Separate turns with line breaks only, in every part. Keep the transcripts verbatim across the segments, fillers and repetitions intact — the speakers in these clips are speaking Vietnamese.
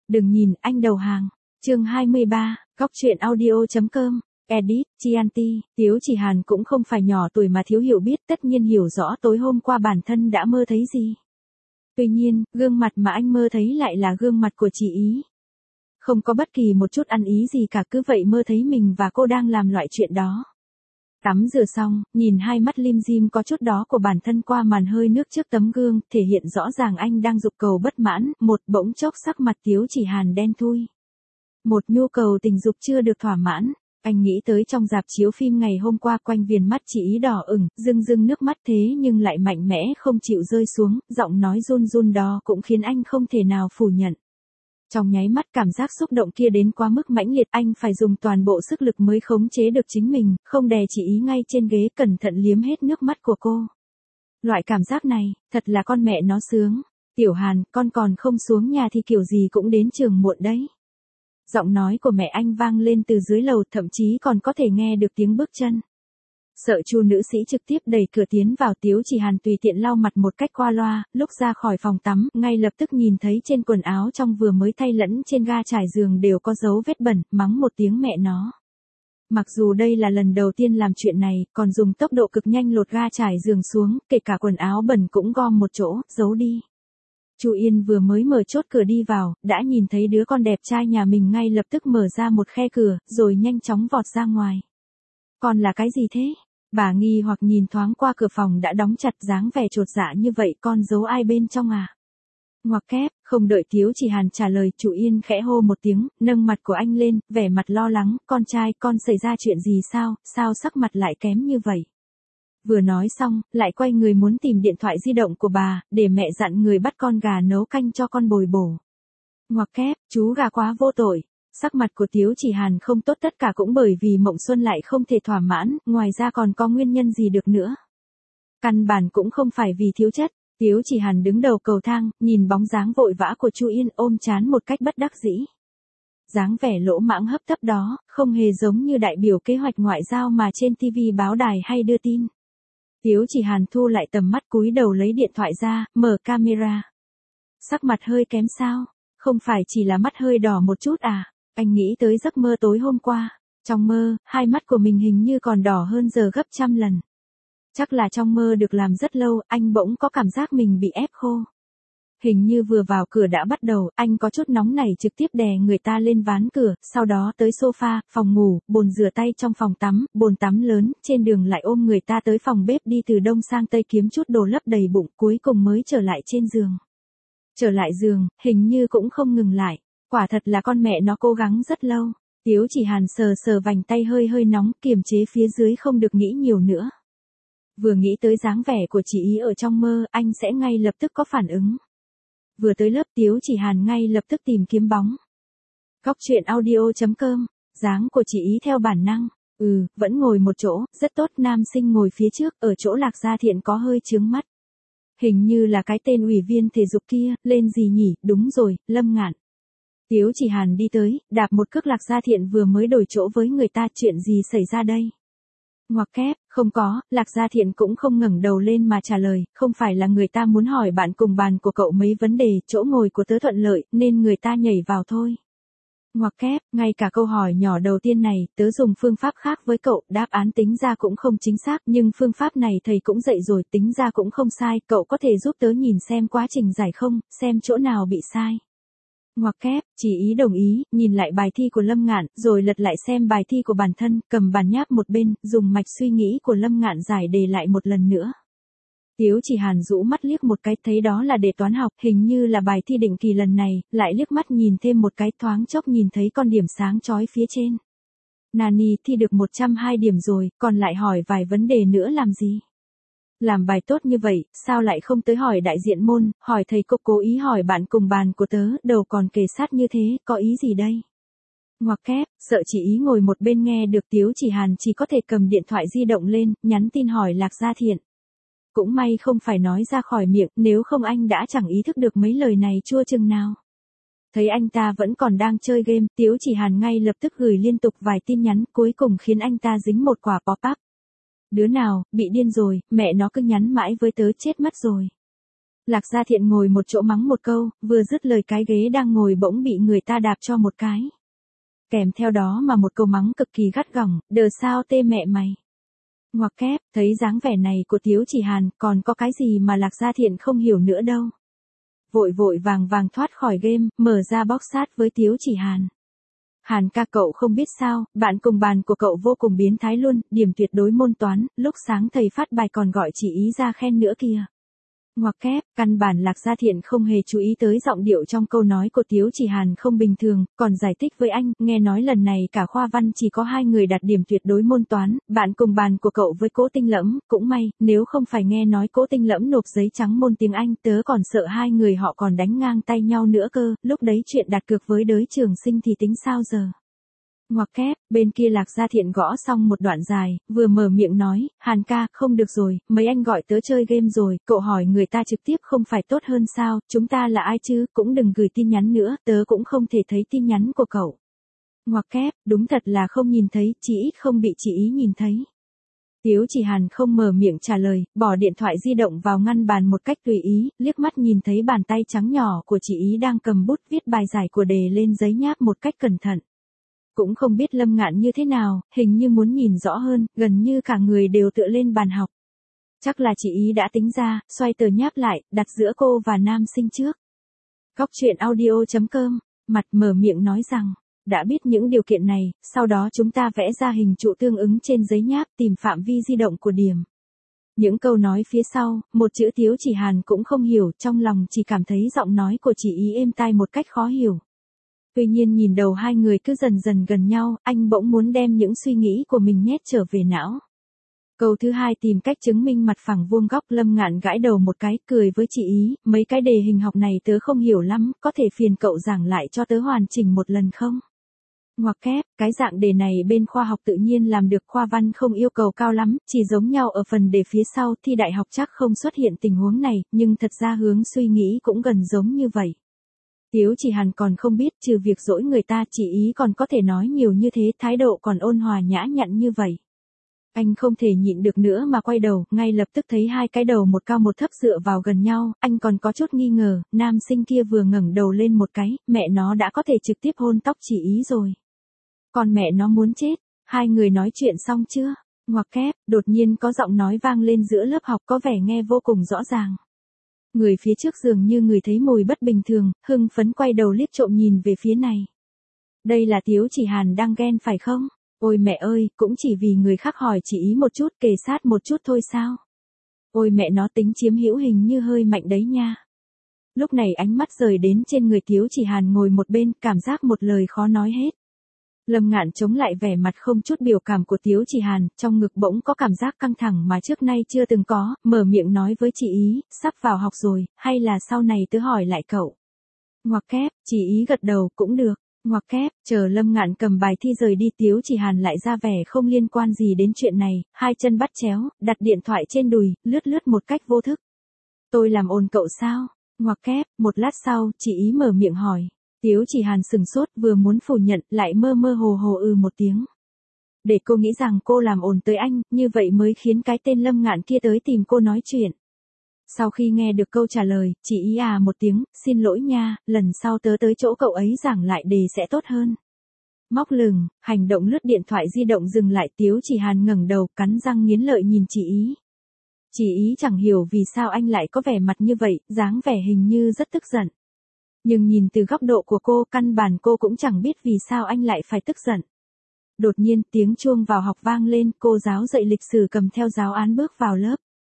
Đừng nhìn, anh đầu hàng. Chương hai mươi ba, Góc truyện audio.com. Edit, Chianti, Tiếu Chỉ Hàn cũng không phải nhỏ tuổi mà thiếu hiểu biết, tất nhiên hiểu rõ tối hôm qua bản thân đã mơ thấy gì. Tuy nhiên, gương mặt mà anh mơ thấy lại là gương mặt của chị ý. Không có bất kỳ một chút ăn ý gì cả, cứ vậy mơ thấy mình và cô đang làm loại chuyện đó. Tắm rửa xong, nhìn hai mắt lim dim có chút đó của bản thân qua màn hơi nước trước tấm gương, thể hiện rõ ràng anh đang dục cầu bất mãn, một bỗng chốc sắc mặt Tiếu Chỉ Hàn đen thui. Một nhu cầu tình dục chưa được thỏa mãn. Anh nghĩ tới trong rạp chiếu phim ngày hôm qua, quanh viền mắt chị ý đỏ ửng, rưng rưng nước mắt thế nhưng lại mạnh mẽ không chịu rơi xuống, giọng nói run run đó cũng khiến anh không thể nào phủ nhận. Trong nháy mắt cảm giác xúc động kia đến quá mức mãnh liệt, anh phải dùng toàn bộ sức lực mới khống chế được chính mình, không đè chị ý ngay trên ghế, cẩn thận liếm hết nước mắt của cô. Loại cảm giác này, thật là con mẹ nó sướng. Tiểu Hàn, con còn không xuống nhà thì kiểu gì cũng đến trường muộn đấy. Giọng nói của mẹ anh vang lên từ dưới lầu, thậm chí còn có thể nghe được tiếng bước chân. Sợ Chu nữ sĩ trực tiếp đẩy cửa tiến vào, Tiếu Chỉ Hàn tùy tiện lau mặt một cách qua loa, lúc ra khỏi phòng tắm, ngay lập tức nhìn thấy trên quần áo trong vừa mới thay lẫn trên ga trải giường đều có dấu vết bẩn, mắng một tiếng mẹ nó. Mặc dù đây là lần đầu tiên làm chuyện này, còn dùng tốc độ cực nhanh lột ga trải giường xuống, kể cả quần áo bẩn cũng gom một chỗ, giấu đi. Chu Yên vừa mới mở chốt cửa đi vào, đã nhìn thấy đứa con đẹp trai nhà mình, ngay lập tức mở ra một khe cửa, rồi nhanh chóng vọt ra ngoài. Con là cái gì thế? Bà nghi hoặc nhìn thoáng qua cửa phòng đã đóng chặt, dáng vẻ chột dạ như vậy, con giấu ai bên trong à? Ngoặc kép, không đợi Tiếu Chỉ Hàn trả lời, Chu Yên khẽ hô một tiếng, nâng mặt của anh lên, vẻ mặt lo lắng, con trai, con xảy ra chuyện gì sao, sao sắc mặt lại kém như vậy? Vừa nói xong, lại quay người muốn tìm điện thoại di động của bà, để mẹ dặn người bắt con gà nấu canh cho con bồi bổ. Ngoặc kép, chú gà quá vô tội. Sắc mặt của Tiếu Chỉ Hàn không tốt, tất cả cũng bởi vì Mộng Xuân lại không thể thỏa mãn, ngoài ra còn có nguyên nhân gì được nữa. Căn bản cũng không phải vì thiếu chất. Tiếu Chỉ Hàn đứng đầu cầu thang, nhìn bóng dáng vội vã của Chu Yên, ôm trán một cách bất đắc dĩ. Dáng vẻ lỗ mãng hấp tấp đó, không hề giống như đại biểu kế hoạch ngoại giao mà trên ti vi báo đài hay đưa tin. Tiếu Chỉ Hàn thu lại tầm mắt, cúi đầu lấy điện thoại ra, mở camera. Sắc mặt hơi kém sao? Không phải chỉ là mắt hơi đỏ một chút à? Anh nghĩ tới giấc mơ tối hôm qua. Trong mơ, hai mắt của mình hình như còn đỏ hơn giờ gấp trăm lần. Chắc là trong mơ được làm rất lâu, anh bỗng có cảm giác mình bị ép khô. Hình như vừa vào cửa đã bắt đầu, anh có chút nóng nảy trực tiếp đè người ta lên ván cửa, sau đó tới sofa, phòng ngủ, bồn rửa tay trong phòng tắm, bồn tắm lớn, trên đường lại ôm người ta tới phòng bếp, đi từ đông sang tây kiếm chút đồ lấp đầy bụng, cuối cùng mới trở lại trên giường. Trở lại giường, hình như cũng không ngừng lại, quả thật là con mẹ nó cố gắng rất lâu. Tiếu Chỉ Hàn sờ sờ vành tay hơi hơi nóng, kiềm chế phía dưới không được nghĩ nhiều nữa. Vừa nghĩ tới dáng vẻ của chị ý ở trong mơ, anh sẽ ngay lập tức có phản ứng. Vừa tới lớp, Tiếu Chỉ Hàn ngay lập tức tìm kiếm bóng. Góc truyện audio.com, dáng của chị ý theo bản năng, ừ, vẫn ngồi một chỗ, rất tốt, nam sinh ngồi phía trước, ở chỗ Lạc Gia Thiện có hơi chướng mắt. Hình như là cái tên ủy viên thể dục kia, lên gì nhỉ, đúng rồi, Lâm Ngạn. Tiếu Chỉ Hàn đi tới, đạp một cước. Lạc Gia Thiện vừa mới đổi chỗ với người ta, chuyện gì xảy ra đây? Ngoặc kép, không có, Lạc Gia Thiện cũng không ngẩng đầu lên mà trả lời, không phải là người ta muốn hỏi bạn cùng bàn của cậu mấy vấn đề, chỗ ngồi của tớ thuận lợi, nên người ta nhảy vào thôi. Ngoặc kép, ngay cả câu hỏi nhỏ đầu tiên này, tớ dùng phương pháp khác với cậu, đáp án tính ra cũng không chính xác, nhưng phương pháp này thầy cũng dạy rồi, tính ra cũng không sai, cậu có thể giúp tớ nhìn xem quá trình giải không, xem chỗ nào bị sai. Ngoặc kép, chỉ ý đồng ý, nhìn lại bài thi của Lâm Ngạn, rồi lật lại xem bài thi của bản thân, cầm bản nháp một bên, dùng mạch suy nghĩ của Lâm Ngạn giải đề lại một lần nữa. Tiếu Chỉ Hàn rũ mắt liếc một cái, thấy đó là đề toán học, hình như là bài thi định kỳ lần này, lại liếc mắt nhìn thêm một cái, thoáng chốc nhìn thấy con điểm sáng chói phía trên. Nani thi được một trăm hai điểm rồi, còn lại hỏi vài vấn đề nữa làm gì? Làm bài tốt như vậy, sao lại không tới hỏi đại diện môn, hỏi thầy cô, cố ý hỏi bạn cùng bàn của tớ, đầu còn kề sát như thế, có ý gì đây? Ngoặc kép, sợ chị ý ngồi một bên nghe được, Tiếu Chỉ Hàn chỉ có thể cầm điện thoại di động lên, nhắn tin hỏi Lạc Gia Thiện. Cũng may không phải nói ra khỏi miệng, nếu không anh đã chẳng ý thức được mấy lời này chua chừng nào. Thấy anh ta vẫn còn đang chơi game, Tiếu Chỉ Hàn ngay lập tức gửi liên tục vài tin nhắn, cuối cùng khiến anh ta dính một quả pop-up. Đứa nào, bị điên rồi, mẹ nó cứ nhắn mãi với tớ, chết mất rồi. Lạc Gia Thiện ngồi một chỗ mắng một câu, vừa dứt lời cái ghế đang ngồi bỗng bị người ta đạp cho một cái. Kèm theo đó mà một câu mắng cực kỳ gắt gỏng, đờ sao tê mẹ mày. Ngoặc kép, thấy dáng vẻ này của Tiếu Chỉ Hàn, còn có cái gì mà Lạc Gia Thiện không hiểu nữa đâu. Vội vội vàng vàng thoát khỏi game, mở ra bóc sát với Tiếu Chỉ Hàn. Hàn ca, cậu không biết sao, bạn cùng bàn của cậu vô cùng biến thái luôn, điểm tuyệt đối môn toán, lúc sáng thầy phát bài còn gọi chị ý ra khen nữa kìa. Ngoặc kép, căn bản Lạc Gia Thiện không hề chú ý tới giọng điệu trong câu nói của Tiếu Chỉ Hàn không bình thường, còn giải thích với anh, nghe nói lần này cả khoa văn chỉ có hai người đạt điểm tuyệt đối môn toán, bạn cùng bàn của cậu với Cố Tinh Lẫm, cũng may, nếu không phải nghe nói Cố Tinh Lẫm nộp giấy trắng môn tiếng Anh, tớ còn sợ hai người họ còn đánh ngang tay nhau nữa cơ, lúc đấy chuyện đặt cược với đới Trường Sinh thì tính sao giờ. Ngoặc kép, bên kia Lạc Gia Thiện gõ xong một đoạn dài, vừa mở miệng nói, Hàn ca, không được rồi, mấy anh gọi tớ chơi game rồi, cậu hỏi người ta trực tiếp không phải tốt hơn sao, chúng ta là ai chứ, cũng đừng gửi tin nhắn nữa, tớ cũng không thể thấy tin nhắn của cậu. Ngoặc kép, đúng thật là không nhìn thấy, chỉ ít không bị chị ý nhìn thấy. Tiếu Chỉ Hàn không mở miệng trả lời, bỏ điện thoại di động vào ngăn bàn một cách tùy ý, liếc mắt nhìn thấy bàn tay trắng nhỏ của chị ý đang cầm bút viết bài giải của đề lên giấy nháp một cách cẩn thận. Cũng không biết Lâm Ngạn như thế nào, hình như muốn nhìn rõ hơn, gần như cả người đều tựa lên bàn học. Chắc là chị ý đã tính ra, xoay tờ nháp lại, đặt giữa cô và nam sinh trước. Góc truyện audio chấm com, mặt mở miệng nói rằng, đã biết những điều kiện này, sau đó chúng ta vẽ ra hình trụ tương ứng trên giấy nháp, tìm phạm vi di động của điểm. Những câu nói phía sau, một chữ Tiếu Chỉ Hàn cũng không hiểu, trong lòng chỉ cảm thấy giọng nói của chị ý êm tai một cách khó hiểu. Tuy nhiên nhìn đầu hai người cứ dần dần gần nhau, anh bỗng muốn đem những suy nghĩ của mình nhét trở về não. Câu thứ hai tìm cách chứng minh mặt phẳng vuông góc. Lâm Ngạn gãi đầu một cái, cười với chị ý, mấy cái đề hình học này tớ không hiểu lắm, có thể phiền cậu giảng lại cho tớ hoàn chỉnh một lần không? Ngoặc kép, cái dạng đề này bên khoa học tự nhiên làm được, khoa văn không yêu cầu cao lắm, chỉ giống nhau ở phần đề phía sau, thi đại học chắc không xuất hiện tình huống này, nhưng thật ra hướng suy nghĩ cũng gần giống như vậy. Tiếu Chỉ Hàn còn không biết, trừ việc dỗi người ta, chị ý còn có thể nói nhiều như thế, thái độ còn ôn hòa nhã nhặn như vậy. Anh không thể nhịn được nữa mà quay đầu, ngay lập tức thấy hai cái đầu một cao một thấp dựa vào gần nhau, anh còn có chút nghi ngờ, nam sinh kia vừa ngẩng đầu lên một cái, mẹ nó đã có thể trực tiếp hôn tóc chị ý rồi. Còn mẹ nó muốn chết, hai người nói chuyện xong chưa? Ngoặc kép, đột nhiên có giọng nói vang lên giữa lớp học có vẻ nghe vô cùng rõ ràng. Người phía trước dường như người thấy mùi bất bình thường, hưng phấn quay đầu liếc trộm nhìn về phía này. Đây là Tiếu Chỉ Hàn đang ghen phải không? Ôi mẹ ơi, cũng chỉ vì người khác hỏi chị ý một chút, kề sát một chút thôi sao? Ôi mẹ nó, tính chiếm hữu hình như hơi mạnh đấy nha. Lúc này ánh mắt rời đến trên người Tiếu Chỉ Hàn ngồi một bên, cảm giác một lời khó nói hết. Lâm Ngạn chống lại vẻ mặt không chút biểu cảm của Tiếu Chỉ Hàn, trong ngực bỗng có cảm giác căng thẳng mà trước nay chưa từng có, mở miệng nói với chị ý, sắp vào học rồi, hay là sau này tớ hỏi lại cậu. Ngoặc kép, chị ý gật đầu, cũng được. Ngoặc kép, chờ Lâm Ngạn cầm bài thi rời đi, Tiếu Chỉ Hàn lại ra vẻ không liên quan gì đến chuyện này, hai chân bắt chéo, đặt điện thoại trên đùi, lướt lướt một cách vô thức. Tôi làm ồn cậu sao? Ngoặc kép, một lát sau, chị ý mở miệng hỏi. Tiếu Chỉ Hàn sừng sốt, vừa muốn phủ nhận, lại mơ mơ hồ hồ ừ một tiếng. Để cô nghĩ rằng cô làm ồn tới anh, như vậy mới khiến cái tên Lâm Ngạn kia tới tìm cô nói chuyện. Sau khi nghe được câu trả lời, chị ý à một tiếng, xin lỗi nha, lần sau tớ tới chỗ cậu ấy giảng lại đề sẽ tốt hơn. Móc lửng, hành động lướt điện thoại di động dừng lại, Tiếu Chỉ Hàn ngẩng đầu, cắn răng nghiến lợi nhìn chị ý. Chị ý chẳng hiểu vì sao anh lại có vẻ mặt như vậy, dáng vẻ hình như rất tức giận. Nhưng nhìn từ góc độ của cô, căn bản cô cũng chẳng biết vì sao anh lại phải tức giận. Đột nhiên, tiếng chuông vào học vang lên, cô giáo dạy lịch sử cầm theo giáo án bước vào lớp.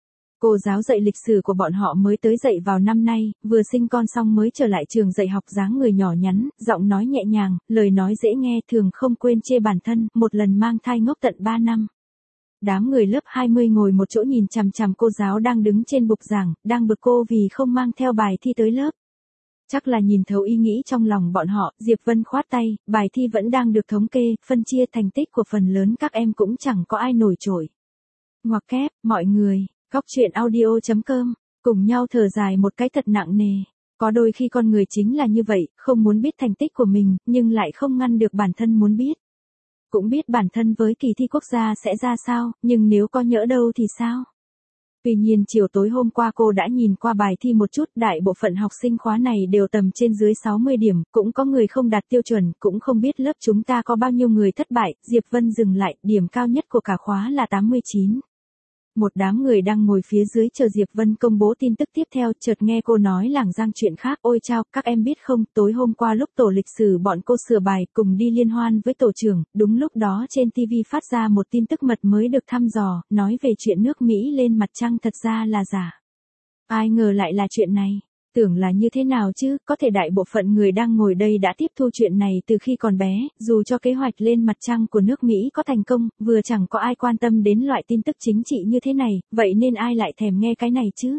Cô giáo dạy lịch sử của bọn họ mới tới dạy vào năm nay, vừa sinh con xong mới trở lại trường dạy học, dáng người nhỏ nhắn, giọng nói nhẹ nhàng, lời nói dễ nghe, thường không quên chê bản thân, một lần mang thai ngốc tận ba năm. Đám người lớp hai mươi ngồi một chỗ nhìn chằm chằm cô giáo đang đứng trên bục giảng, đang bực cô vì không mang theo bài thi tới lớp. Chắc là nhìn thấu ý nghĩ trong lòng bọn họ, Diệp Vân khoát tay, bài thi vẫn đang được thống kê, phân chia thành tích của phần lớn các em cũng chẳng có ai nổi trội. Ngoặc kép, mọi người, góc truyện audio chấm com, cùng nhau thở dài một cái thật nặng nề. Có đôi khi con người chính là như vậy, không muốn biết thành tích của mình, nhưng lại không ngăn được bản thân muốn biết. Cũng biết bản thân với kỳ thi quốc gia sẽ ra sao, nhưng nếu có nhỡ đâu thì sao? Tuy nhiên chiều tối hôm qua cô đã nhìn qua bài thi một chút, đại bộ phận học sinh khóa này đều tầm trên dưới sáu mươi điểm, cũng có người không đạt tiêu chuẩn, cũng không biết lớp chúng ta có bao nhiêu người thất bại. Diệp Vân dừng lại, điểm cao nhất của cả khóa là tám mươi chín. Một đám người đang ngồi phía dưới chờ Diệp Vân công bố tin tức tiếp theo, chợt nghe cô nói lảng giang chuyện khác. Ôi chao, các em biết không, tối hôm qua lúc tổ lịch sử bọn cô sửa bài cùng đi liên hoan với tổ trưởng, đúng lúc đó trên ti vi phát ra một tin tức mật mới được thăm dò, nói về chuyện nước Mỹ lên mặt trăng thật ra là giả. Ai ngờ lại là chuyện này. Tưởng là như thế nào chứ, có thể đại bộ phận người đang ngồi đây đã tiếp thu chuyện này từ khi còn bé, dù cho kế hoạch lên mặt trăng của nước Mỹ có thành công, vừa chẳng có ai quan tâm đến loại tin tức chính trị như thế này, vậy nên ai lại thèm nghe cái này chứ?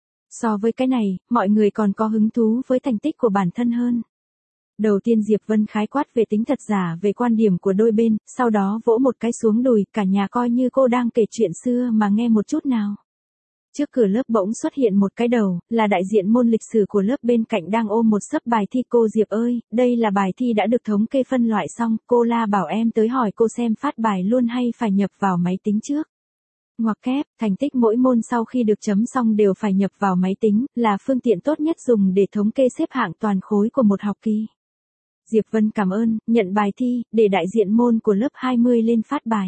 So với cái này, mọi người còn có hứng thú với thành tích của bản thân hơn. Đầu tiên Diệp Vân khái quát về tính thật giả về quan điểm của đôi bên, sau đó vỗ một cái xuống đùi, cả nhà coi như cô đang kể chuyện xưa mà nghe một chút nào. Trước cửa lớp bỗng xuất hiện một cái đầu, là đại diện môn lịch sử của lớp bên cạnh đang ôm một xấp bài thi. Cô Diệp ơi, đây là bài thi đã được thống kê phân loại xong, cô La bảo em tới hỏi cô xem phát bài luôn hay phải nhập vào máy tính trước. Ngoặc kép, thành tích mỗi môn sau khi được chấm xong đều phải nhập vào máy tính, là phương tiện tốt nhất dùng để thống kê xếp hạng toàn khối của một học kỳ. Diệp Vân cảm ơn, nhận bài thi, để đại diện môn của lớp hai mươi lên phát bài.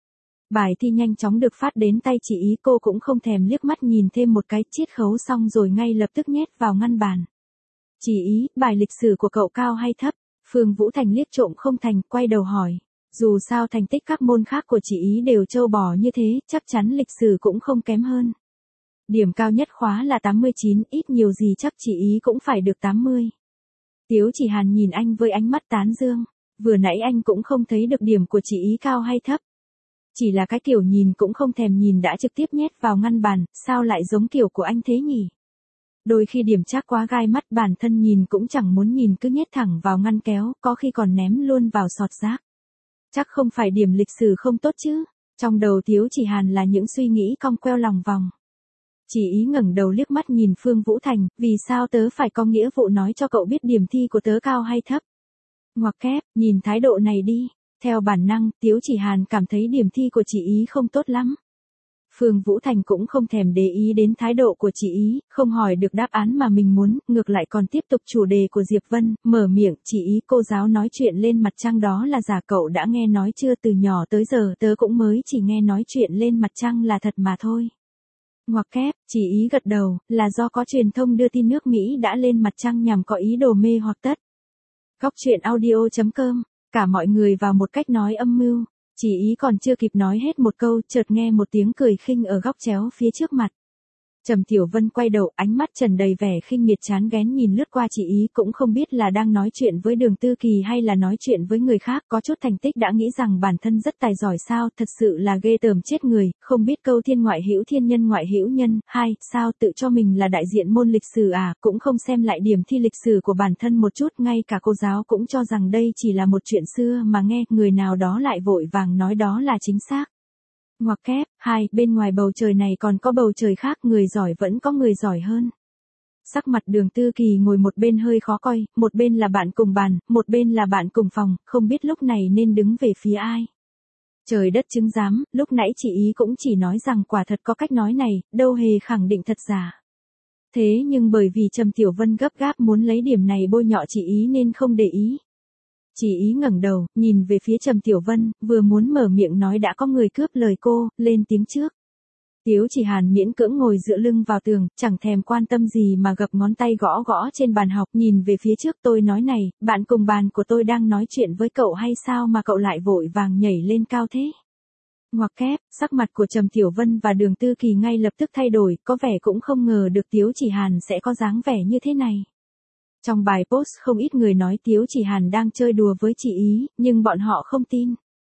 Bài thi nhanh chóng được phát đến tay chị Ý, cô cũng không thèm liếc mắt nhìn thêm một cái, chiết khấu xong rồi ngay lập tức nhét vào ngăn bàn. Chị Ý, bài lịch sử của cậu cao hay thấp? Phương Vũ Thành liếc trộm không thành, quay đầu hỏi. Dù sao thành tích các môn khác của chị Ý đều trâu bò như thế, chắc chắn lịch sử cũng không kém hơn. Điểm cao nhất khóa là tám mươi chín, ít nhiều gì chắc chị Ý cũng phải được tám mươi. Tiếu Chỉ Hàn nhìn anh với ánh mắt tán dương. Vừa nãy anh cũng không thấy được điểm của chị Ý cao hay thấp. Chỉ là cái kiểu nhìn cũng không thèm nhìn đã trực tiếp nhét vào ngăn bàn, sao lại giống kiểu của anh thế nhỉ? Đôi khi điểm chắc quá gai mắt, bản thân nhìn cũng chẳng muốn nhìn cứ nhét thẳng vào ngăn kéo, có khi còn ném luôn vào sọt rác. Chắc không phải điểm lịch sử không tốt chứ? Trong đầu Tiếu Chỉ Hàn là những suy nghĩ cong queo lòng vòng. Chị Ý ngẩng đầu liếc mắt nhìn Phương Vũ Thành, vì sao tớ phải có nghĩa vụ nói cho cậu biết điểm thi của tớ cao hay thấp? Ngoặc kép, nhìn thái độ này đi. Theo bản năng, Tiếu Chỉ Hàn cảm thấy điểm thi của chị Ý không tốt lắm. Phương Vũ Thành cũng không thèm để ý đến thái độ của chị Ý, không hỏi được đáp án mà mình muốn, ngược lại còn tiếp tục chủ đề của Diệp Vân, mở miệng. Chị Ý, cô giáo nói chuyện lên mặt trăng đó là giả, cậu đã nghe nói chưa? Từ nhỏ tới giờ tớ cũng mới chỉ nghe nói chuyện lên mặt trăng là thật mà thôi. Ngoặc kép, chị Ý gật đầu, là do có truyền thông đưa tin nước Mỹ đã lên mặt trăng nhằm có ý đồ mê hoặc tất. Góc truyện audio chấm com. Cả mọi người vào một cách nói âm mưu. Chị Ý còn chưa kịp nói hết một câu, chợt nghe một tiếng cười khinh ở góc chéo phía trước mặt. Trầm Tiểu Vân quay đầu, ánh mắt tràn đầy vẻ khinh miệt chán ghén nhìn lướt qua chị Ý, cũng không biết là đang nói chuyện với Đường Tư Kỳ hay là nói chuyện với người khác, có chút thành tích đã nghĩ rằng bản thân rất tài giỏi sao, thật sự là ghê tởm chết người, không biết câu thiên ngoại hữu thiên nhân ngoại hữu nhân, hai, sao tự cho mình là đại diện môn lịch sử à, cũng không xem lại điểm thi lịch sử của bản thân một chút, ngay cả cô giáo cũng cho rằng đây chỉ là một chuyện xưa mà nghe, người nào đó lại vội vàng nói đó là chính xác. Ngoặc kép, hai, bên ngoài bầu trời này còn có bầu trời khác, người giỏi vẫn có người giỏi hơn. Sắc mặt Đường Tư Kỳ ngồi một bên hơi khó coi, một bên là bạn cùng bàn, một bên là bạn cùng phòng, không biết lúc này nên đứng về phía ai. Trời đất chứng giám, lúc nãy chị Ý cũng chỉ nói rằng quả thật có cách nói này, đâu hề khẳng định thật giả. Thế nhưng bởi vì Trầm Tiểu Vân gấp gáp muốn lấy điểm này bôi nhọ chị Ý nên không để ý. Chị Ý ngẩng đầu, nhìn về phía Trầm Tiểu Vân, vừa muốn mở miệng nói đã có người cướp lời cô, lên tiếng trước. Tiếu Chỉ Hàn miễn cưỡng ngồi dựa lưng vào tường, chẳng thèm quan tâm gì mà gập ngón tay gõ gõ trên bàn học, nhìn về phía trước. Tôi nói này, bạn cùng bàn của tôi đang nói chuyện với cậu hay sao mà cậu lại vội vàng nhảy lên cao thế? Ngoặc kép, sắc mặt của Trầm Tiểu Vân và Đường Tư Kỳ ngay lập tức thay đổi, có vẻ cũng không ngờ được Tiếu Chỉ Hàn sẽ có dáng vẻ như thế này. Trong bài post không ít người nói Tiếu Chỉ Hàn đang chơi đùa với chị Ý, nhưng bọn họ không tin.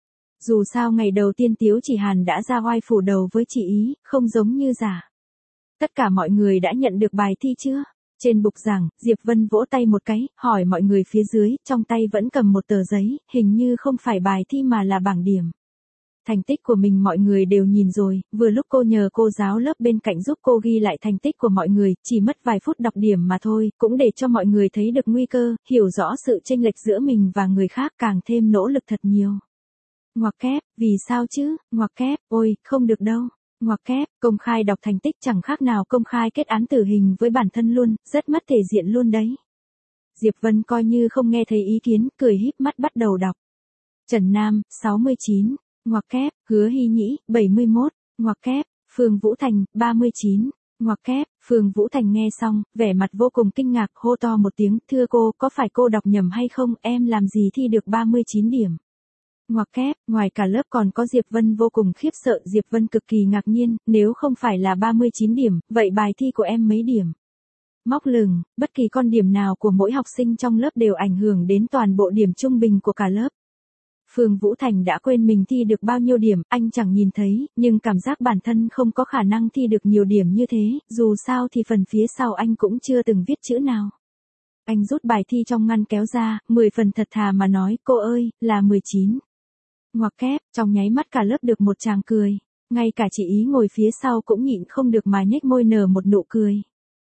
Dù sao ngày đầu tiên Tiếu Chỉ Hàn đã ra oai phủ đầu với chị Ý, không giống như giả. Tất cả mọi người đã nhận được bài thi chưa? Trên bục giảng, Diệp Vân vỗ tay một cái, hỏi mọi người phía dưới, trong tay vẫn cầm một tờ giấy, hình như không phải bài thi mà là bảng điểm. Thành tích của mình mọi người đều nhìn rồi, vừa lúc cô nhờ cô giáo lớp bên cạnh giúp cô ghi lại thành tích của mọi người, chỉ mất vài phút đọc điểm mà thôi, cũng để cho mọi người thấy được nguy cơ, hiểu rõ sự chênh lệch giữa mình và người khác, càng thêm nỗ lực thật nhiều. Ngoặc kép, vì sao chứ, ngoặc kép, ôi, không được đâu. Ngoặc kép, công khai đọc thành tích chẳng khác nào công khai kết án tử hình với bản thân luôn, rất mất thể diện luôn đấy. Diệp Vân coi như không nghe thấy ý kiến, cười híp mắt bắt đầu đọc. Trần Nam, sáu mươi chín, ngoặc kép, Hứa Hy Nhĩ, bảy mươi mốt, ngoặc kép, Phương Vũ Thành, ba mươi chín, ngoặc kép, Phương Vũ Thành nghe xong, vẻ mặt vô cùng kinh ngạc, hô to một tiếng, thưa cô, có phải cô đọc nhầm hay không, em làm gì thi được ba mươi chín điểm. Ngoặc kép, ngoài cả lớp còn có Diệp Vân vô cùng khiếp sợ, Diệp Vân cực kỳ ngạc nhiên, nếu không phải là ba mươi chín điểm, vậy bài thi của em mấy điểm? Móc lừng, bất kỳ con điểm nào của mỗi học sinh trong lớp đều ảnh hưởng đến toàn bộ điểm trung bình của cả lớp. Phương Vũ Thành đã quên mình thi được bao nhiêu điểm, anh chẳng nhìn thấy, nhưng cảm giác bản thân không có khả năng thi được nhiều điểm như thế, dù sao thì phần phía sau anh cũng chưa từng viết chữ nào. Anh rút bài thi trong ngăn kéo ra, mười phần thật thà mà nói, cô ơi, là mười chín. Ngoặc kép, trong nháy mắt cả lớp được một tràng cười, ngay cả chị Ý ngồi phía sau cũng nhịn không được mà nhếch môi nở một nụ cười.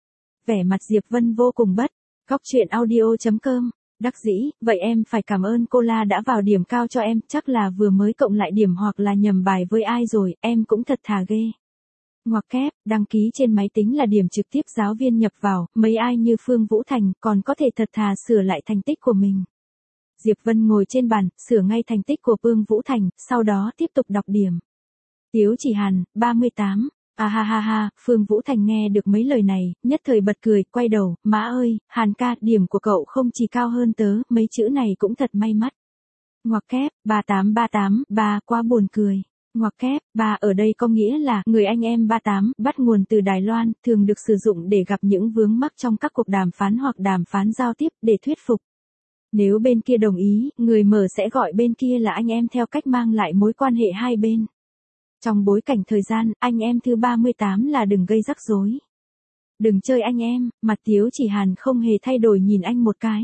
Vẻ mặt Diệp Vân vô cùng bất, góc truyện audio chấm com, đắc dĩ, vậy em phải cảm ơn cô La đã vào điểm cao cho em, chắc là vừa mới cộng lại điểm hoặc là nhầm bài với ai rồi, em cũng thật thà ghê. Ngoặc kép, đăng ký trên máy tính là điểm trực tiếp giáo viên nhập vào, mấy ai như Phương Vũ Thành còn có thể thật thà sửa lại thành tích của mình. Diệp Vân ngồi trên bàn, sửa ngay thành tích của Phương Vũ Thành, sau đó tiếp tục đọc điểm. Tiếu Chỉ Hàn, ba mươi tám. À ha ha ha, Phương Vũ Thành nghe được mấy lời này, nhất thời bật cười, quay đầu, má ơi, Hàn ca, điểm của cậu không chỉ cao hơn tớ, mấy chữ này cũng thật may mắn. Ngoặc kép, ba tám ba tám, ba, quá buồn cười. Ngoặc kép, ba ở đây có nghĩa là, người anh em ba tám, bắt nguồn từ Đài Loan, thường được sử dụng để gặp những vướng mắc trong các cuộc đàm phán hoặc đàm phán giao tiếp, để thuyết phục. Nếu bên kia đồng ý, người mở sẽ gọi bên kia là anh em theo cách mang lại mối quan hệ hai bên. Trong bối cảnh thời gian, anh em thứ ba mươi tám là đừng gây rắc rối. Đừng chơi anh em, mặt Tiếu Chỉ Hàn không hề thay đổi nhìn anh một cái.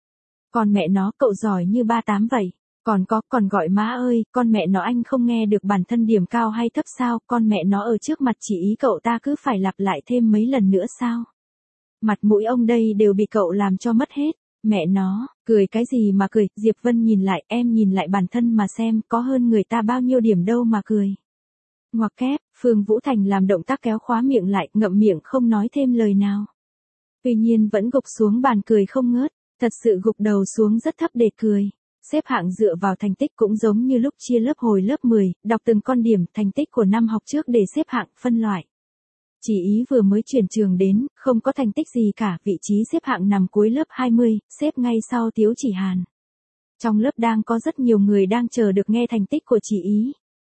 Còn mẹ nó, cậu giỏi như ba tám vậy. Còn có, còn gọi má ơi, con mẹ nó anh không nghe được bản thân điểm cao hay thấp sao, con mẹ nó ở trước mặt chỉ ý cậu ta cứ phải lặp lại thêm mấy lần nữa sao. Mặt mũi ông đây đều bị cậu làm cho mất hết. Mẹ nó, cười cái gì mà cười, Diệp Vân nhìn lại, em nhìn lại bản thân mà xem, có hơn người ta bao nhiêu điểm đâu mà cười. Ngoặc kép, Phương Vũ Thành làm động tác kéo khóa miệng lại, ngậm miệng không nói thêm lời nào. Tuy nhiên vẫn gục xuống bàn cười không ngớt, thật sự gục đầu xuống rất thấp để cười. Xếp hạng dựa vào thành tích cũng giống như lúc chia lớp hồi lớp mười, đọc từng con điểm thành tích của năm học trước để xếp hạng, phân loại. Chỉ ý vừa mới chuyển trường đến, không có thành tích gì cả, vị trí xếp hạng nằm cuối lớp hai mươi, xếp ngay sau Tiếu Chỉ Hàn. Trong lớp đang có rất nhiều người đang chờ được nghe thành tích của chị ý.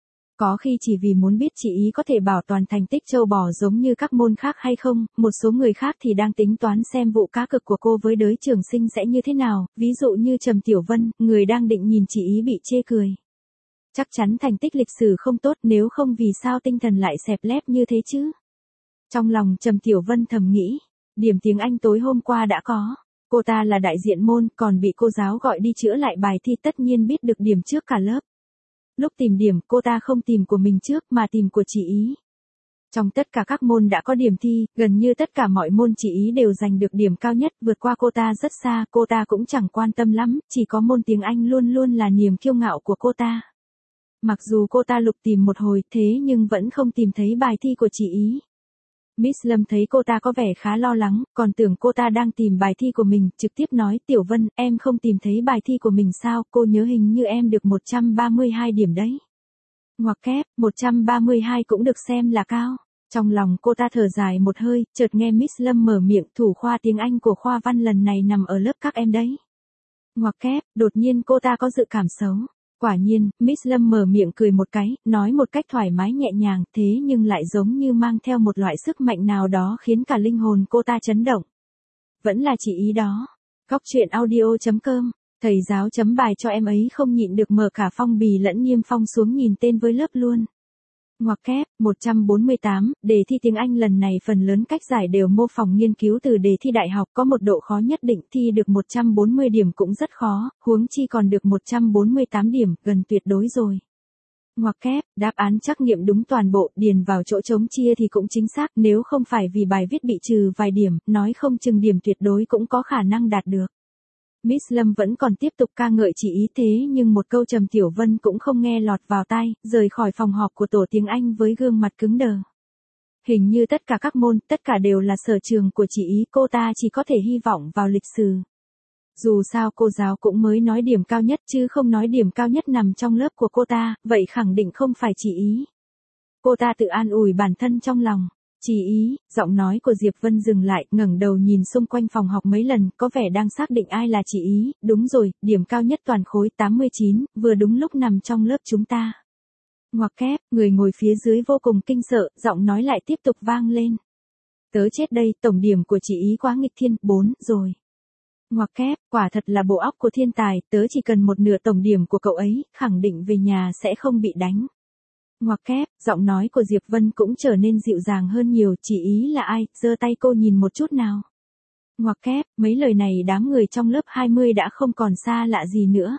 Có khi chỉ vì muốn biết chị ý có thể bảo toàn thành tích châu bò giống như các môn khác hay không, một số người khác thì đang tính toán xem vụ cá cược của cô với đới trường sinh sẽ như thế nào, ví dụ như Trầm Tiểu Vân, người đang định nhìn chị ý bị chê cười. Chắc chắn thành tích lịch sử không tốt, nếu không vì sao tinh thần lại xẹp lép như thế chứ. Trong lòng Trầm Tiểu Vân thầm nghĩ, điểm tiếng Anh tối hôm qua đã có, cô ta là đại diện môn, còn bị cô giáo gọi đi chữa lại bài thi tất nhiên biết được điểm trước cả lớp. Lúc tìm điểm, cô ta không tìm của mình trước mà tìm của chị ý. Trong tất cả các môn đã có điểm thi, gần như tất cả mọi môn chị ý đều giành được điểm cao nhất, vượt qua cô ta rất xa, cô ta cũng chẳng quan tâm lắm, chỉ có môn tiếng Anh luôn luôn là niềm kiêu ngạo của cô ta. Mặc dù cô ta lục tìm một hồi thế nhưng vẫn không tìm thấy bài thi của chị ý. Miss Lâm thấy cô ta có vẻ khá lo lắng, còn tưởng cô ta đang tìm bài thi của mình, trực tiếp nói, Tiểu Vân, em không tìm thấy bài thi của mình sao, cô nhớ hình như em được một trăm ba mươi hai điểm đấy. Ngoặc kép, một trăm ba mươi hai cũng được xem là cao. Trong lòng cô ta thở dài một hơi, chợt nghe Miss Lâm mở miệng, thủ khoa tiếng Anh của khoa văn lần này nằm ở lớp các em đấy. Ngoặc kép, đột nhiên cô ta có dự cảm xấu. Quả nhiên, Miss Lâm mở miệng cười một cái, nói một cách thoải mái nhẹ nhàng, thế nhưng lại giống như mang theo một loại sức mạnh nào đó khiến cả linh hồn cô ta chấn động. Vẫn là chị ý đó. Góc truyện audio chấm com, thầy giáo chấm bài cho em ấy không nhịn được mở cả phong bì lẫn niêm phong xuống nhìn tên với lớp luôn. Ngoặc kép, một trăm bốn mươi tám, đề thi tiếng Anh lần này phần lớn cách giải đều mô phỏng nghiên cứu từ đề thi đại học, có một độ khó nhất định, thi được một trăm bốn mươi điểm cũng rất khó, huống chi còn được một trăm bốn mươi tám điểm, gần tuyệt đối rồi. Ngoặc kép, đáp án trắc nghiệm đúng toàn bộ, điền vào chỗ trống chia thì cũng chính xác, nếu không phải vì bài viết bị trừ vài điểm, nói không chừng điểm tuyệt đối cũng có khả năng đạt được. Miss Lâm vẫn còn tiếp tục ca ngợi chị ý thế nhưng một câu Trầm Tiểu Vân cũng không nghe lọt vào tai, rời khỏi phòng họp của tổ tiếng Anh với gương mặt cứng đờ. Hình như tất cả các môn, tất cả đều là sở trường của chị ý, cô ta chỉ có thể hy vọng vào lịch sử. Dù sao cô giáo cũng mới nói điểm cao nhất chứ không nói điểm cao nhất nằm trong lớp của cô ta, vậy khẳng định không phải chị ý. Cô ta tự an ủi bản thân trong lòng. Chị ý, giọng nói của Diệp Vân dừng lại, ngẩng đầu nhìn xung quanh phòng học mấy lần, có vẻ đang xác định ai là chị ý, đúng rồi, điểm cao nhất toàn khối tám mươi chín, vừa đúng lúc nằm trong lớp chúng ta. Ngoặc kép, người ngồi phía dưới vô cùng kinh sợ, giọng nói lại tiếp tục vang lên. Tớ chết đây, tổng điểm của chị ý quá nghịch thiên, bốn, rồi. Ngoặc kép, quả thật là bộ óc của thiên tài, tớ chỉ cần một nửa tổng điểm của cậu ấy, khẳng định về nhà sẽ không bị đánh. Ngoặc kép, giọng nói của Diệp Vân cũng trở nên dịu dàng hơn nhiều, chị ý là ai, giơ tay cô nhìn một chút nào. Ngoặc kép, mấy lời này đám người trong lớp hai mươi đã không còn xa lạ gì nữa.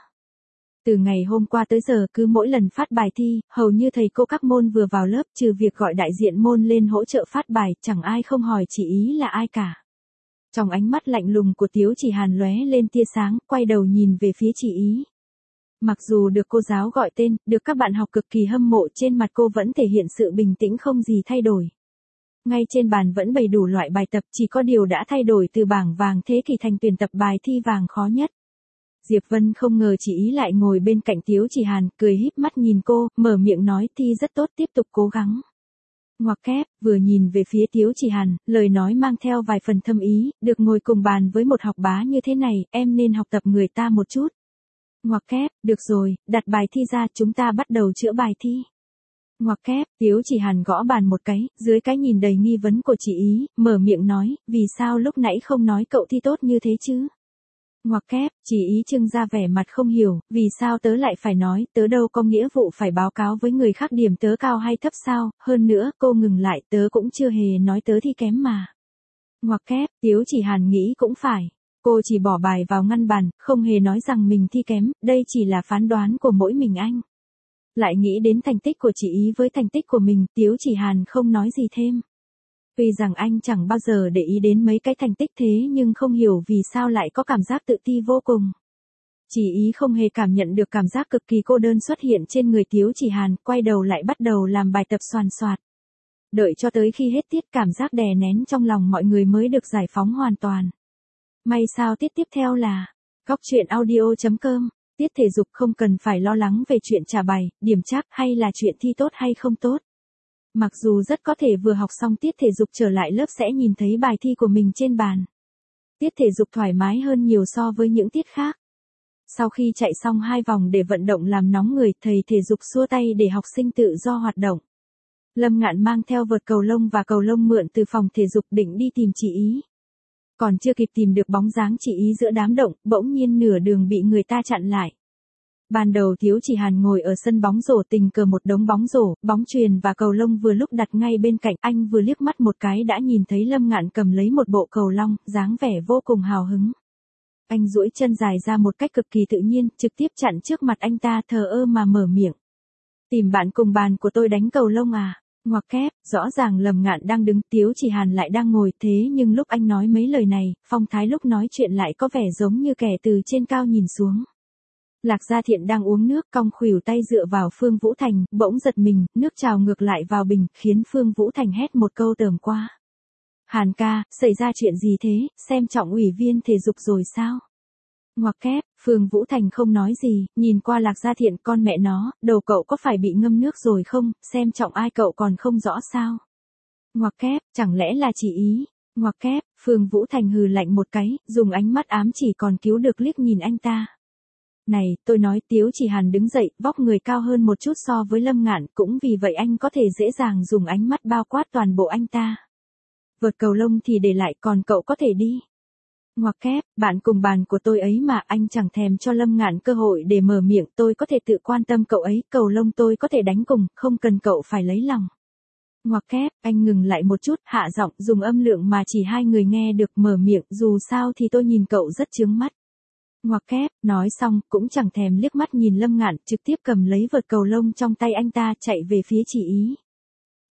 Từ ngày hôm qua tới giờ cứ mỗi lần phát bài thi, hầu như thầy cô các môn vừa vào lớp trừ việc gọi đại diện môn lên hỗ trợ phát bài, chẳng ai không hỏi chị ý là ai cả. Trong ánh mắt lạnh lùng của Tiếu Chỉ Hàn lóe lên tia sáng, quay đầu nhìn về phía chị ý. Mặc dù được cô giáo gọi tên, được các bạn học cực kỳ hâm mộ, trên mặt cô vẫn thể hiện sự bình tĩnh không gì thay đổi. Ngay trên bàn vẫn bày đủ loại bài tập, chỉ có điều đã thay đổi từ bảng vàng thế kỷ thành tuyển tập bài thi vàng khó nhất. Diệp Vân không ngờ chị ý lại ngồi bên cạnh Tiếu Chỉ Hàn, cười híp mắt nhìn cô, mở miệng nói thi rất tốt, tiếp tục cố gắng. Ngoặc kép, vừa nhìn về phía Tiếu Chỉ Hàn, lời nói mang theo vài phần thâm ý, được ngồi cùng bàn với một học bá như thế này, em nên học tập người ta một chút. Ngoặc kép, được rồi, đặt bài thi ra, chúng ta bắt đầu chữa bài thi. Ngoặc kép, Tiếu Chỉ Hàn gõ bàn một cái, dưới cái nhìn đầy nghi vấn của chị ý, mở miệng nói, vì sao lúc nãy không nói cậu thi tốt như thế chứ? Ngoặc kép, chị ý trưng ra vẻ mặt không hiểu, vì sao tớ lại phải nói, tớ đâu có nghĩa vụ phải báo cáo với người khác điểm tớ cao hay thấp sao, hơn nữa, cô ngừng lại, tớ cũng chưa hề nói tớ thi kém mà. Ngoặc kép, Tiếu Chỉ Hàn nghĩ cũng phải. Cô chỉ bỏ bài vào ngăn bàn, không hề nói rằng mình thi kém, đây chỉ là phán đoán của mỗi mình anh. Lại nghĩ đến thành tích của chị ý với thành tích của mình, Tiếu Chỉ Hàn không nói gì thêm. Tuy rằng anh chẳng bao giờ để ý đến mấy cái thành tích thế nhưng không hiểu vì sao lại có cảm giác tự ti vô cùng. Chị ý không hề cảm nhận được cảm giác cực kỳ cô đơn xuất hiện trên người Tiếu Chỉ Hàn, quay đầu lại bắt đầu làm bài tập xoàn xoạt. Đợi cho tới khi hết tiết cảm giác đè nén trong lòng mọi người mới được giải phóng hoàn toàn. May sao tiết tiếp theo là Góc Truyện Audio chấm com, tiết thể dục không cần phải lo lắng về chuyện trả bài, điểm trắc hay là chuyện thi tốt hay không tốt. Mặc dù rất có thể vừa học xong tiết thể dục trở lại lớp sẽ nhìn thấy bài thi của mình trên bàn. Tiết thể dục thoải mái hơn nhiều so với những tiết khác. Sau khi chạy xong hai vòng để vận động làm nóng người, thầy thể dục xua tay để học sinh tự do hoạt động. Lâm Ngạn mang theo vợt cầu lông và cầu lông mượn từ phòng thể dục định đi tìm chị ý. Còn chưa kịp tìm được bóng dáng chị ý giữa đám động, bỗng nhiên nửa đường bị người ta chặn lại. Ban đầu Tiếu Chỉ Hàn ngồi ở sân bóng rổ tình cờ một đống bóng rổ, bóng chuyền và cầu lông vừa lúc đặt ngay bên cạnh, anh vừa liếc mắt một cái đã nhìn thấy Lâm Ngạn cầm lấy một bộ cầu lông, dáng vẻ vô cùng hào hứng. Anh duỗi chân dài ra một cách cực kỳ tự nhiên, trực tiếp chặn trước mặt anh ta, thờ ơ mà mở miệng. Tìm bạn cùng bàn của tôi đánh cầu lông à? Ngoặc kép, rõ ràng Lâm Ngạn đang đứng, Tiếu Chỉ Hàn lại đang ngồi, thế nhưng lúc anh nói mấy lời này, phong thái lúc nói chuyện lại có vẻ giống như kẻ từ trên cao nhìn xuống. Lạc Gia Thiện đang uống nước, cong khuỷu tay dựa vào Phương Vũ Thành, bỗng giật mình, nước trào ngược lại vào bình, khiến Phương Vũ Thành hét một câu tởm qua. Hàn ca, xảy ra chuyện gì thế, xem trọng ủy viên thể dục rồi sao? Ngoặc kép, Phương Vũ Thành không nói gì, nhìn qua Lạc Gia Thiện, con mẹ nó, đầu cậu có phải bị ngâm nước rồi không, xem trọng ai cậu còn không rõ sao? Ngoặc kép, chẳng lẽ là chị ý? Ngoặc kép, Phương Vũ Thành hừ lạnh một cái, dùng ánh mắt ám chỉ còn cứu được liếc nhìn anh ta. Này, tôi nói, Tiếu Chỉ Hàn đứng dậy, vóc người cao hơn một chút so với Lâm Ngạn, cũng vì vậy anh có thể dễ dàng dùng ánh mắt bao quát toàn bộ anh ta. Vợt cầu lông thì để lại, còn cậu có thể đi. Ngoặc kép, bạn cùng bàn của tôi ấy mà, anh chẳng thèm cho Lâm Ngạn cơ hội để mở miệng, tôi có thể tự quan tâm cậu ấy, cầu lông tôi có thể đánh cùng, không cần cậu phải lấy lòng. Ngoặc kép, anh ngừng lại một chút, hạ giọng, dùng âm lượng mà chỉ hai người nghe được, mở miệng, dù sao thì tôi nhìn cậu rất chướng mắt. Ngoặc kép, nói xong, cũng chẳng thèm liếc mắt nhìn Lâm Ngạn, trực tiếp cầm lấy vợt cầu lông trong tay anh ta, chạy về phía chị ý.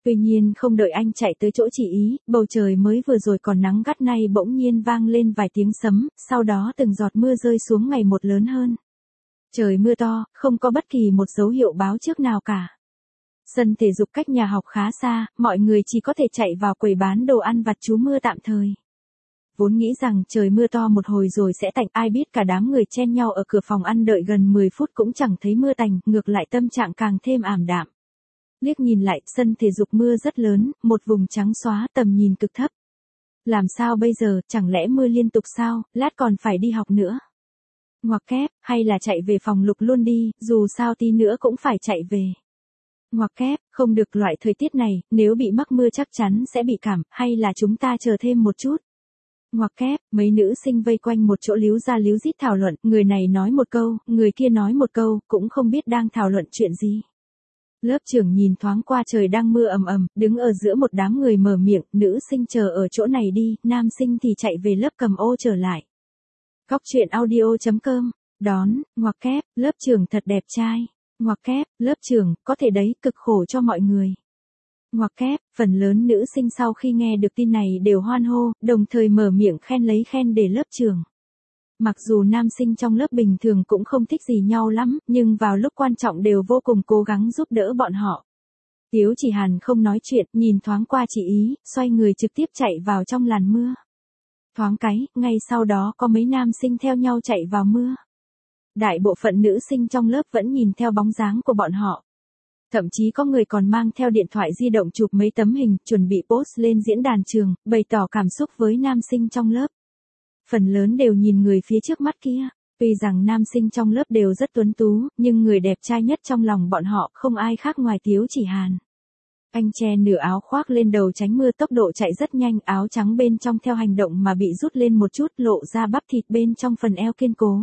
Tuy nhiên không đợi anh chạy tới chỗ chị ý, bầu trời mới vừa rồi còn nắng gắt nay bỗng nhiên vang lên vài tiếng sấm, sau đó từng giọt mưa rơi xuống ngày một lớn hơn. Trời mưa to, không có bất kỳ một dấu hiệu báo trước nào cả. Sân thể dục cách nhà học khá xa, mọi người chỉ có thể chạy vào quầy bán đồ ăn vặt trú mưa tạm thời. Vốn nghĩ rằng trời mưa to một hồi rồi sẽ tạnh, ai biết cả đám người chen nhau ở cửa phòng ăn đợi gần mười phút cũng chẳng thấy mưa tạnh, ngược lại tâm trạng càng thêm ảm đạm. Liếc nhìn lại, sân thể dục mưa rất lớn, một vùng trắng xóa, tầm nhìn cực thấp. Làm sao bây giờ, chẳng lẽ mưa liên tục sao, lát còn phải đi học nữa. Ngoặc kép, hay là chạy về phòng lục luôn đi, dù sao tí nữa cũng phải chạy về. Ngoặc kép, không được, loại thời tiết này, nếu bị mắc mưa chắc chắn sẽ bị cảm, hay là chúng ta chờ thêm một chút. Ngoặc kép, mấy nữ sinh vây quanh một chỗ líu ra líu rít thảo luận, người này nói một câu, người kia nói một câu, cũng không biết đang thảo luận chuyện gì. Lớp trưởng nhìn thoáng qua trời đang mưa ầm ầm, đứng ở giữa một đám người mở miệng, nữ sinh chờ ở chỗ này đi, nam sinh thì chạy về lớp cầm ô trở lại. Góc truyện audio chấm com, đón, ngoặc kép, lớp trưởng thật đẹp trai. Ngoặc kép, lớp trưởng, có thể đấy, cực khổ cho mọi người. Ngoặc kép, phần lớn nữ sinh sau khi nghe được tin này đều hoan hô, đồng thời mở miệng khen lấy khen để lớp trưởng. Mặc dù nam sinh trong lớp bình thường cũng không thích gì nhau lắm, nhưng vào lúc quan trọng đều vô cùng cố gắng giúp đỡ bọn họ. Tiếu Chỉ Hàn không nói chuyện, nhìn thoáng qua chị ý, xoay người trực tiếp chạy vào trong làn mưa. Thoáng cái, ngay sau đó có mấy nam sinh theo nhau chạy vào mưa. Đại bộ phận nữ sinh trong lớp vẫn nhìn theo bóng dáng của bọn họ. Thậm chí có người còn mang theo điện thoại di động chụp mấy tấm hình, chuẩn bị post lên diễn đàn trường, bày tỏ cảm xúc với nam sinh trong lớp. Phần lớn đều nhìn người phía trước mắt kia. Tuy rằng nam sinh trong lớp đều rất tuấn tú, nhưng người đẹp trai nhất trong lòng bọn họ không ai khác ngoài Tiếu Chỉ Hàn. Anh che nửa áo khoác lên đầu tránh mưa, tốc độ chạy rất nhanh, áo trắng bên trong theo hành động mà bị rút lên một chút, lộ ra bắp thịt bên trong phần eo kiên cố.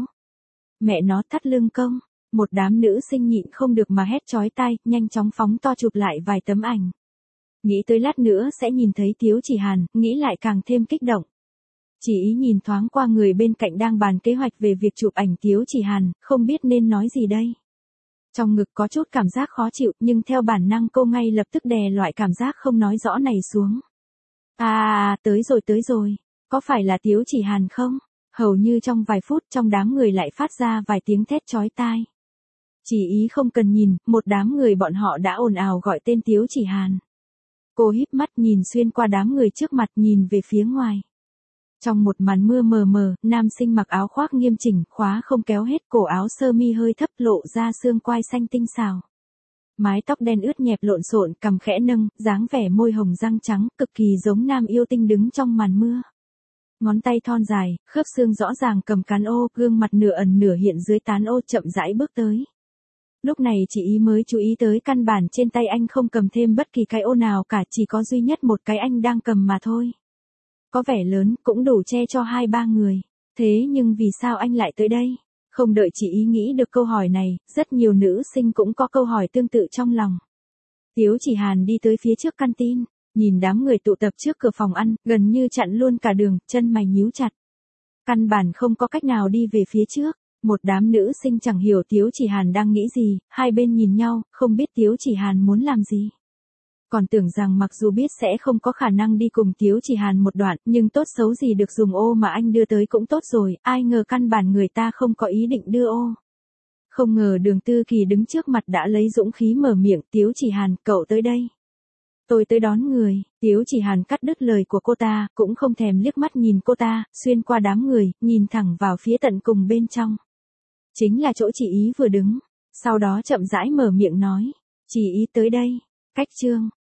Mẹ nó thắt lưng công, một đám nữ sinh nhịn không được mà hét chói tai, nhanh chóng phóng to chụp lại vài tấm ảnh. Nghĩ tới lát nữa sẽ nhìn thấy Tiếu Chỉ Hàn, nghĩ lại càng thêm kích động. Chỉ ý nhìn thoáng qua người bên cạnh đang bàn kế hoạch về việc chụp ảnh Tiếu Chỉ Hàn, không biết nên nói gì đây. Trong ngực có chút cảm giác khó chịu, nhưng theo bản năng cô ngay lập tức đè loại cảm giác không nói rõ này xuống. À, à, tới rồi tới rồi, có phải là Tiếu Chỉ Hàn không? Hầu như trong vài phút trong đám người lại phát ra vài tiếng thét chói tai. Chỉ ý không cần nhìn, một đám người bọn họ đã ồn ào gọi tên Tiếu Chỉ Hàn. Cô híp mắt nhìn xuyên qua đám người trước mặt, nhìn về phía ngoài. Trong một màn mưa mờ mờ, nam sinh mặc áo khoác nghiêm chỉnh, khóa không kéo hết, cổ áo sơ mi hơi thấp lộ ra xương quai xanh tinh xào. Mái tóc đen ướt nhẹp lộn xộn, cằm khẽ nâng, dáng vẻ môi hồng răng trắng, cực kỳ giống nam yêu tinh đứng trong màn mưa. Ngón tay thon dài, khớp xương rõ ràng cầm cán ô, gương mặt nửa ẩn nửa hiện dưới tán ô, chậm rãi bước tới. Lúc này chị ý mới chú ý tới căn bản trên tay anh không cầm thêm bất kỳ cái ô nào cả, chỉ có duy nhất một cái anh đang cầm mà thôi. Có vẻ lớn, cũng đủ che cho hai ba người. Thế nhưng vì sao anh lại tới đây? Không đợi chị ý nghĩ được câu hỏi này, rất nhiều nữ sinh cũng có câu hỏi tương tự trong lòng. Tiếu Chỉ Hàn đi tới phía trước căn tin, nhìn đám người tụ tập trước cửa phòng ăn, gần như chặn luôn cả đường, chân mày nhíu chặt. Căn bản không có cách nào đi về phía trước. Một đám nữ sinh chẳng hiểu Tiếu Chỉ Hàn đang nghĩ gì, hai bên nhìn nhau, không biết Tiếu Chỉ Hàn muốn làm gì. Còn tưởng rằng mặc dù biết sẽ không có khả năng đi cùng Tiếu Chỉ Hàn một đoạn, nhưng tốt xấu gì được dùng ô mà anh đưa tới cũng tốt rồi, ai ngờ căn bản người ta không có ý định đưa ô. Không ngờ Đường Tư Kỳ đứng trước mặt đã lấy dũng khí mở miệng, Tiếu Chỉ Hàn, cậu tới đây. Tôi tới đón người. Tiếu Chỉ Hàn cắt đứt lời của cô ta, cũng không thèm liếc mắt nhìn cô ta, xuyên qua đám người, nhìn thẳng vào phía tận cùng bên trong. Chính là chỗ chị ý vừa đứng. Sau đó chậm rãi mở miệng nói, chị ý tới đây. Cách chương.